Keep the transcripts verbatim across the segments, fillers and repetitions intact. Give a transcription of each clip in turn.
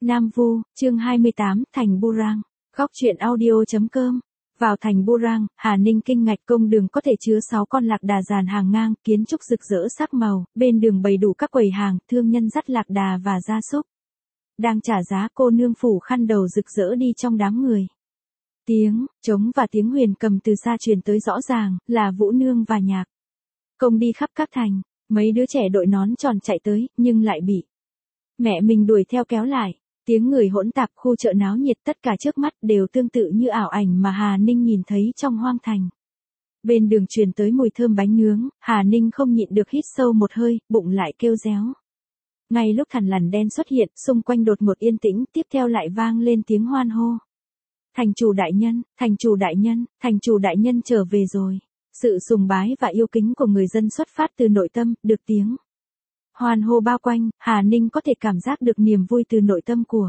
Nam Vu, chương hai mươi tám, thành Burang. Góc truyện audio chấm com. Vào thành Burang, Hà Ninh kinh ngạc công đường có thể chứa sáu con lạc đà dàn hàng ngang, kiến trúc rực rỡ sắc màu, bên đường bày đủ các quầy hàng, thương nhân dắt lạc đà và gia súc. Đang trả giá, cô nương phủ khăn đầu rực rỡ đi trong đám người. Tiếng trống và tiếng huyền cầm từ xa truyền tới rõ ràng, là Vũ Nương và nhạc công đi khắp các thành. Mấy đứa trẻ đội nón tròn chạy tới, nhưng lại bị mẹ mình đuổi theo kéo lại. Tiếng người hỗn tạp, khu chợ náo nhiệt, tất cả trước mắt đều tương tự như ảo ảnh mà Hà Ninh nhìn thấy trong hoang thành. Bên đường truyền tới mùi thơm bánh nướng, Hà Ninh không nhịn được hít sâu một hơi, bụng lại kêu réo. Ngay lúc thằn lằn đen xuất hiện, xung quanh đột ngột yên tĩnh, tiếp theo lại vang lên tiếng hoan hô. Thành chủ đại nhân, thành chủ đại nhân, thành chủ đại nhân trở về rồi. Sự sùng bái và yêu kính của người dân xuất phát từ nội tâm, được tiếng hoan hô bao quanh, Hà Ninh có thể cảm giác được niềm vui từ nội tâm của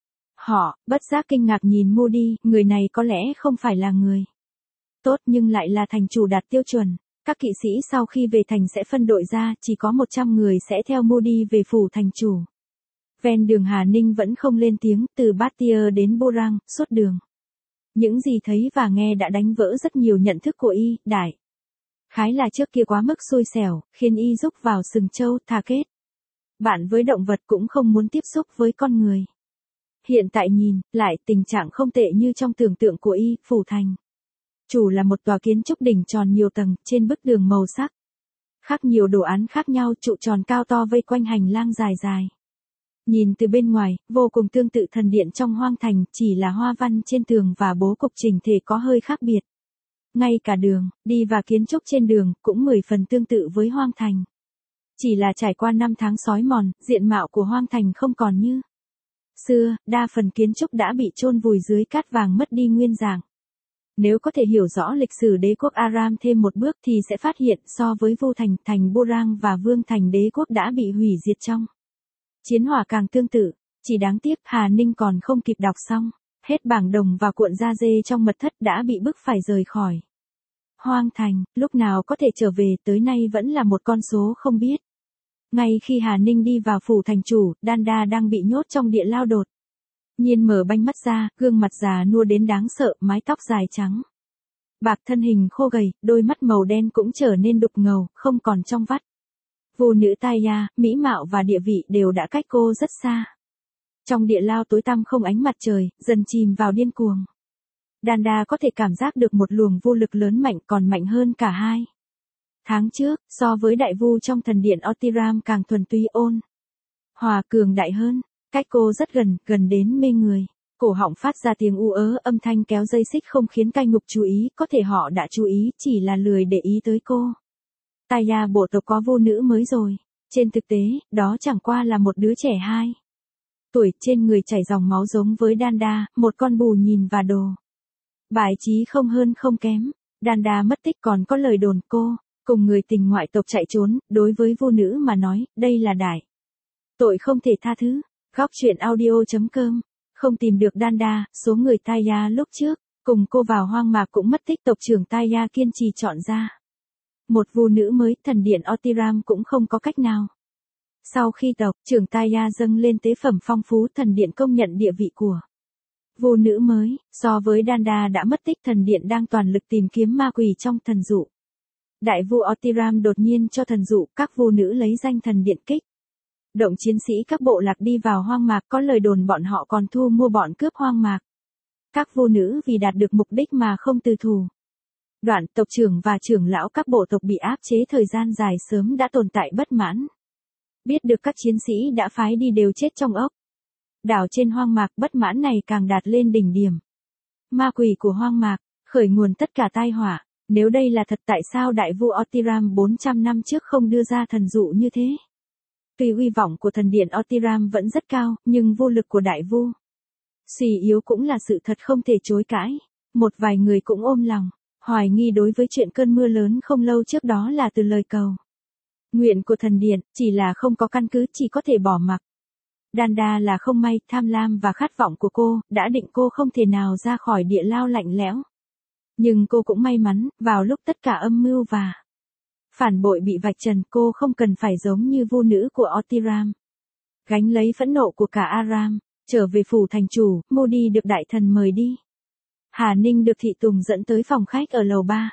họ, bất giác kinh ngạc nhìn Moody, người này có lẽ không phải là người tốt nhưng lại là thành chủ đạt tiêu chuẩn. Các kỵ sĩ sau khi về thành sẽ phân đội ra, chỉ có một trăm người sẽ theo Moody về phủ thành chủ. Ven đường Hà Ninh vẫn không lên tiếng, từ Batier đến Burang, suốt đường. Những gì thấy và nghe đã đánh vỡ rất nhiều nhận thức của y, đại khái là trước kia quá mức xui xẻo, khiến y rúc vào sừng trâu, thà kết bạn với động vật cũng không muốn tiếp xúc với con người. Hiện tại nhìn lại, tình trạng không tệ như trong tưởng tượng của y. Phủ thành chủ là một tòa kiến trúc đỉnh tròn nhiều tầng, trên bức tường màu sắc khác nhiều đồ án khác nhau, trụ tròn cao to vây quanh hành lang dài dài. Nhìn từ bên ngoài, vô cùng tương tự thần điện trong hoang thành, chỉ là hoa văn trên tường và bố cục chỉnh thể có hơi khác biệt. Ngay cả đường đi và kiến trúc trên đường cũng mười phần tương tự với hoang thành. Chỉ là trải qua năm tháng xói mòn, diện mạo của hoang thành không còn như xưa, đa phần kiến trúc đã bị chôn vùi dưới cát vàng, mất đi nguyên dạng. Nếu có thể hiểu rõ lịch sử đế quốc Aram thêm một bước thì sẽ phát hiện so với Vu thành, thành Burang và Vương thành đế quốc đã bị hủy diệt trong chiến hỏa càng tương tự. Chỉ đáng tiếc Hà Ninh còn không kịp đọc xong hết bảng đồng và cuộn da dê trong mật thất đã bị bức phải rời khỏi hoang thành, lúc nào có thể trở về tới nay vẫn là một con số không biết. Ngay khi Hà Ninh đi vào phủ thành chủ, Đanda đang bị nhốt trong địa lao đột nhiên mở banh mắt ra, gương mặt già nua đến đáng sợ, mái tóc dài trắng bạc, thân hình khô gầy, đôi mắt màu đen cũng trở nên đục ngầu, không còn trong vắt. Vô nữ Taya, mỹ mạo và địa vị đều đã cách cô rất xa. Trong địa lao tối tăm không ánh mặt trời, dần chìm vào điên cuồng. Đanda có thể cảm giác được một luồng vô lực lớn mạnh, còn mạnh hơn cả hai tháng trước, so với đại vu trong thần điện Otiram càng thuần túy, ôn hòa, cường đại hơn. Cách cô rất gần, gần đến mê người. Cổ họng phát ra tiếng u ớ, âm thanh kéo dây xích không khiến cai ngục chú ý, có thể họ đã chú ý, chỉ là lười để ý tới cô. Taya bộ tộc có vô nữ mới rồi. Trên thực tế, đó chẳng qua là một đứa trẻ hai tuổi, trên người chảy dòng máu giống với Đanda, một con bù nhìn và đồ bài trí không hơn không kém. Đanda mất tích, còn có lời đồn cô cùng người tình ngoại tộc chạy trốn, đối với vô nữ mà nói, đây là đại tội không thể tha thứ. Góc truyện audio chấm com. Không tìm được Đanda, số người Taya lúc trước cùng cô vào hoang mạc cũng mất tích, tộc trưởng Taya kiên trì chọn ra một vô nữ mới, thần điện Otiram cũng không có cách nào. Sau khi tộc trưởng Taya dâng lên tế phẩm phong phú, thần điện công nhận địa vị của vô nữ mới. So với Đanda đã mất tích, thần điện đang toàn lực tìm kiếm ma quỷ trong thần dụ. Đại vu Otiram đột nhiên cho thần dụ, các vô nữ lấy danh thần điện kích động chiến sĩ các bộ lạc đi vào hoang mạc, có lời đồn bọn họ còn thu mua bọn cướp hoang mạc. Các vô nữ vì đạt được mục đích mà không từ thủ đoạn, tộc trưởng và trưởng lão các bộ tộc bị áp chế thời gian dài sớm đã tồn tại bất mãn. Biết được các chiến sĩ đã phái đi đều chết trong ốc đảo trên hoang mạc, bất mãn này càng đạt lên đỉnh điểm. Ma quỷ của hoang mạc, khởi nguồn tất cả tai họa. Nếu đây là thật, tại sao đại vu Otiram bốn trăm năm trước không đưa ra thần dụ như thế? Tuy uy vọng của thần điện Otiram vẫn rất cao, nhưng vô lực của đại vu suy yếu cũng là sự thật không thể chối cãi. Một vài người cũng ôm lòng hoài nghi đối với chuyện cơn mưa lớn không lâu trước đó là từ lời cầu nguyện của thần điện, chỉ là không có căn cứ, chỉ có thể bỏ mặc. Đanda là không may, tham lam và khát vọng của cô đã định cô không thể nào ra khỏi địa lao lạnh lẽo. Nhưng cô cũng may mắn, vào lúc tất cả âm mưu và phản bội bị vạch trần, cô không cần phải giống như vô nữ của Otiram gánh lấy phẫn nộ của cả Aram. Trở về phủ thành chủ, Moody được đại thần mời đi. Hà Ninh được Thị Tùng dẫn tới phòng khách ở lầu ba.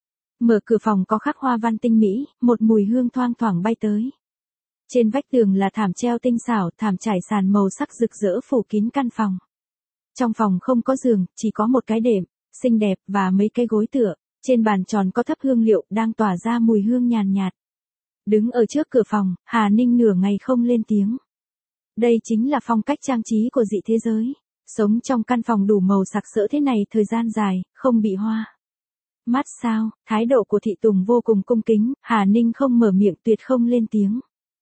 Mở cửa phòng có khắc hoa văn tinh mỹ, một mùi hương thoang thoảng bay tới. Trên vách tường là thảm treo tinh xảo, thảm trải sàn màu sắc rực rỡ phủ kín căn phòng. Trong phòng không có giường, chỉ có một cái đệm, xinh đẹp và mấy cái gối tựa. Trên bàn tròn có thấp hương liệu đang tỏa ra mùi hương nhàn nhạt. Đứng ở trước cửa phòng, Hà Ninh nửa ngày không lên tiếng. Đây chính là phong cách trang trí của dị thế giới. Sống trong căn phòng đủ màu sặc sỡ thế này thời gian dài, không bị hoa mắt sao. Thái độ của Thị Tùng vô cùng cung kính, Hà Ninh không mở miệng tuyệt không lên tiếng.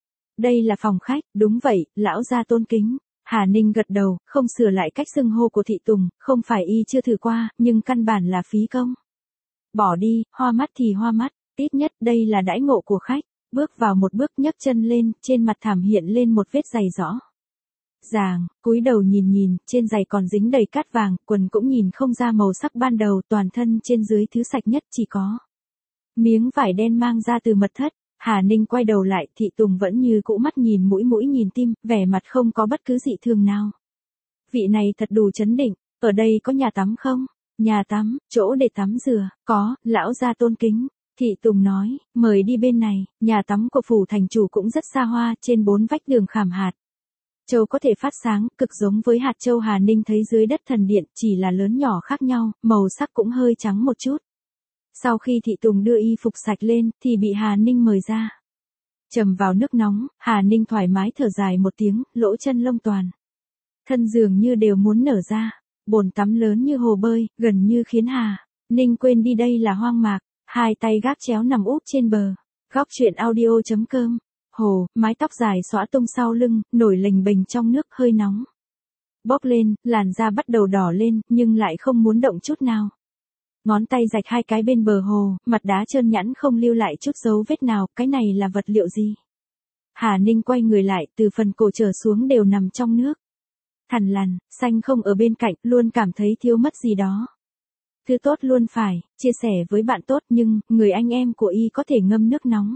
Đây là phòng khách, đúng vậy, lão gia tôn kính. Hà Ninh gật đầu, không sửa lại cách xưng hô của Thị Tùng, không phải y chưa thử qua, nhưng căn bản là phí công. Bỏ đi, hoa mắt thì hoa mắt, ít nhất đây là đãi ngộ của khách. Bước vào một bước nhấc chân lên, trên mặt thảm hiện lên một vết giày rõ ràng, cúi đầu nhìn nhìn, trên giày còn dính đầy cát vàng, quần cũng nhìn không ra màu sắc ban đầu, toàn thân trên dưới thứ sạch nhất chỉ có miếng vải đen mang ra từ mật thất. Hà Ninh quay đầu lại, Thị Tùng vẫn như cũ mắt nhìn mũi mũi nhìn tim, vẻ mặt không có bất cứ dị thường nào. Vị này thật đủ chấn định, ở đây có nhà tắm không? Nhà tắm, chỗ để tắm rửa, có, lão gia tôn kính. Thị Tùng nói, mời đi bên này, nhà tắm của phủ thành chủ cũng rất xa hoa, trên bốn vách tường khảm hạt châu có thể phát sáng, cực giống với hạt châu Hà Ninh thấy dưới đất thần điện, chỉ là lớn nhỏ khác nhau, màu sắc cũng hơi trắng một chút. Sau khi Thị Tùng đưa y phục sạch lên, thì bị Hà Ninh mời ra. Chầm vào nước nóng, Hà Ninh thoải mái thở dài một tiếng, lỗ chân lông toàn thân dường như đều muốn nở ra. Bồn tắm lớn như hồ bơi, gần như khiến Hà Ninh quên đi đây là hoang mạc. Hai tay gác chéo nằm úp trên bờ. Góc chuyện audio chấm com. Hồ, mái tóc dài xõa tung sau lưng, nổi lềnh bềnh trong nước hơi nóng. Bốc lên, làn da bắt đầu đỏ lên, nhưng lại không muốn động chút nào. Ngón tay rạch hai cái bên bờ hồ, mặt đá trơn nhẵn không lưu lại chút dấu vết nào, cái này là vật liệu gì? Hà Ninh quay người lại, từ phần cổ trở xuống đều nằm trong nước. Thằn lằn, xanh không ở bên cạnh, luôn cảm thấy thiếu mất gì đó. Thứ tốt luôn phải, chia sẻ với bạn tốt nhưng, người anh em của y có thể ngâm nước nóng.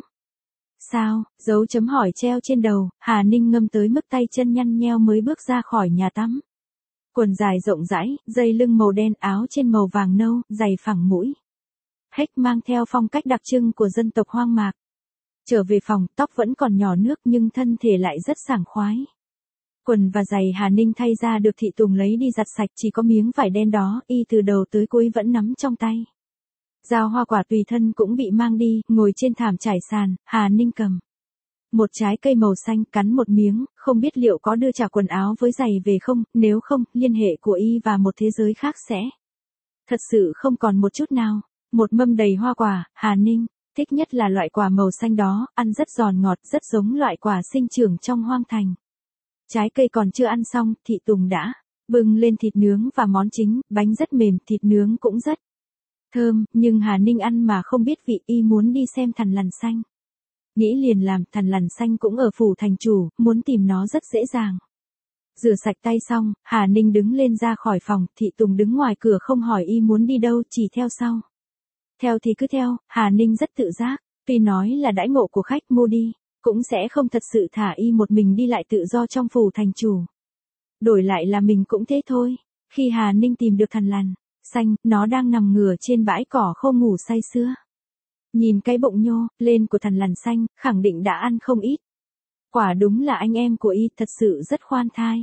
Sao, dấu chấm hỏi treo trên đầu, Hà Ninh ngâm tới mức tay chân nhăn nheo mới bước ra khỏi nhà tắm. Quần dài rộng rãi, dây lưng màu đen, áo trên màu vàng nâu, giày phẳng mũi. Hếch mang theo phong cách đặc trưng của dân tộc hoang mạc. Trở về phòng, tóc vẫn còn nhỏ nước nhưng thân thể lại rất sảng khoái. Quần và giày Hà Ninh thay ra được Thị Tùng lấy đi giặt sạch, chỉ có miếng vải đen đó, y từ đầu tới cuối vẫn nắm trong tay. Dao hoa quả tùy thân cũng bị mang đi, ngồi trên thảm trải sàn, Hà Ninh cầm một trái cây màu xanh, cắn một miếng, không biết liệu có đưa trả quần áo với giày về không, nếu không, liên hệ của y và một thế giới khác sẽ thật sự không còn một chút nào. Một mâm đầy hoa quả, Hà Ninh thích nhất là loại quả màu xanh đó, ăn rất giòn ngọt, rất giống loại quả sinh trưởng trong hoang thành. Trái cây còn chưa ăn xong, Thị Tùng đã bưng lên thịt nướng và món chính, bánh rất mềm, thịt nướng cũng rất thơm, nhưng Hà Ninh ăn mà không biết vị, y muốn đi xem thằn lằn xanh. Nghĩ liền làm, thằn lằn xanh cũng ở phủ thành chủ, muốn tìm nó rất dễ dàng. Rửa sạch tay xong, Hà Ninh đứng lên ra khỏi phòng, Thị Tùng đứng ngoài cửa không hỏi y muốn đi đâu, chỉ theo sau. Theo thì cứ theo, Hà Ninh rất tự giác, tuy nói là đãi ngộ của khách mua đi, cũng sẽ không thật sự thả y một mình đi lại tự do trong phủ thành chủ. Đổi lại là mình cũng thế thôi. Khi Hà Ninh tìm được thằn lằn xanh, nó đang nằm ngửa trên bãi cỏ khô ngủ say sưa. Nhìn cái bụng nhô lên của thằn lằn xanh, khẳng định đã ăn không ít. Quả đúng là anh em của y, thật sự rất khoan thai.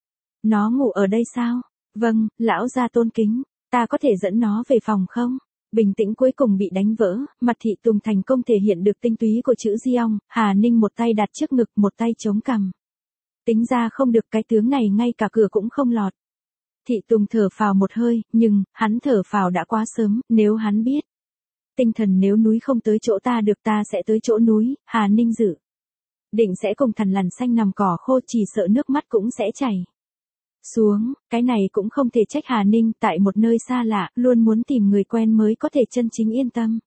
Nó ngủ ở đây sao? Vâng, lão gia tôn kính, ta có thể dẫn nó về phòng không? Bình tĩnh cuối cùng bị đánh vỡ, mặt Thị Tùng thành công thể hiện được tinh túy của chữ Diong, Hà Ninh một tay đặt trước ngực, một tay chống cằm. Tính ra không được, cái tướng này ngay cả cửa cũng không lọt. Thị Tùng thở phào một hơi, nhưng, hắn thở phào đã quá sớm, nếu hắn biết. Tinh thần nếu núi không tới chỗ ta được ta sẽ tới chỗ núi, Hà Ninh dự định sẽ cùng thằn lằn xanh nằm cỏ khô, chỉ sợ nước mắt cũng sẽ chảy xuống. Cái này cũng không thể trách Hà Ninh, tại một nơi xa lạ, luôn muốn tìm người quen mới có thể chân chính yên tâm.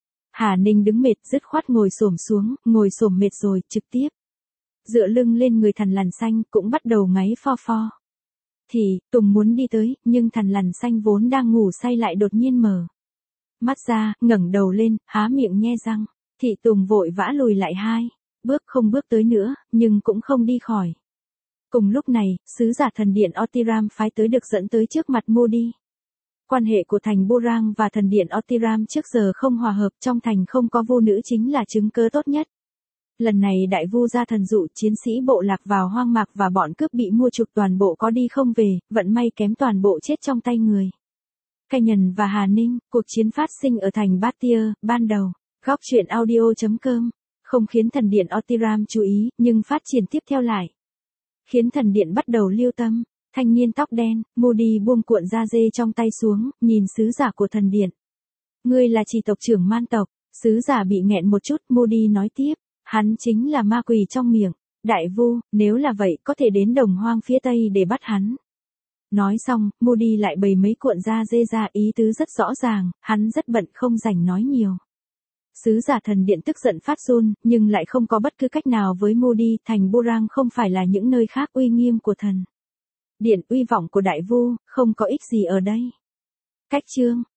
Hà Ninh đứng mệt, dứt khoát ngồi xổm xuống, ngồi xổm mệt rồi, trực tiếp dựa lưng lên người thằn lằn xanh, cũng bắt đầu ngáy pho pho. Thì, Tùng muốn đi tới, nhưng thằn lằn xanh vốn đang ngủ say lại đột nhiên mở mắt ra, ngẩng đầu lên, há miệng nhe răng. Thị Tùng vội vã lùi lại hai bước, không bước tới nữa, nhưng cũng không đi khỏi. Cùng lúc này, sứ giả thần điện Otiram phái tới được dẫn tới trước mặt Moody. Quan hệ của thành Burang và thần điện Otiram trước giờ không hòa hợp, trong thành không có vu nữ chính là chứng cớ tốt nhất. Lần này đại vu ra thần dụ chiến sĩ bộ lạc vào hoang mạc và bọn cướp bị mua chuộc toàn bộ có đi không về, vận may kém toàn bộ chết trong tay người. Canyon và Hà Ninh, cuộc chiến phát sinh ở thành Batia, ban đầu. Góc truyện audio chấm com không khiến thần điện Otiram chú ý, nhưng phát triển tiếp theo lại khiến thần điện bắt đầu lưu tâm. Thanh niên tóc đen, Moody buông cuộn da dê trong tay xuống, nhìn sứ giả của thần điện. Ngươi là chỉ tộc trưởng man tộc. Sứ giả bị nghẹn một chút, Moody nói tiếp. Hắn chính là ma quỷ trong miệng. Đại vu, nếu là vậy có thể đến đồng hoang phía tây để bắt hắn. Nói xong, Moody lại bày mấy cuộn da dê ra, ý tứ rất rõ ràng, hắn rất bận không rảnh nói nhiều. Sứ giả thần điện tức giận phát run, nhưng lại không có bất cứ cách nào với Moody. Thành Burang không phải là những nơi khác, uy nghiêm của thần điện, uy vọng của đại vu, không có ích gì ở đây. Cách chương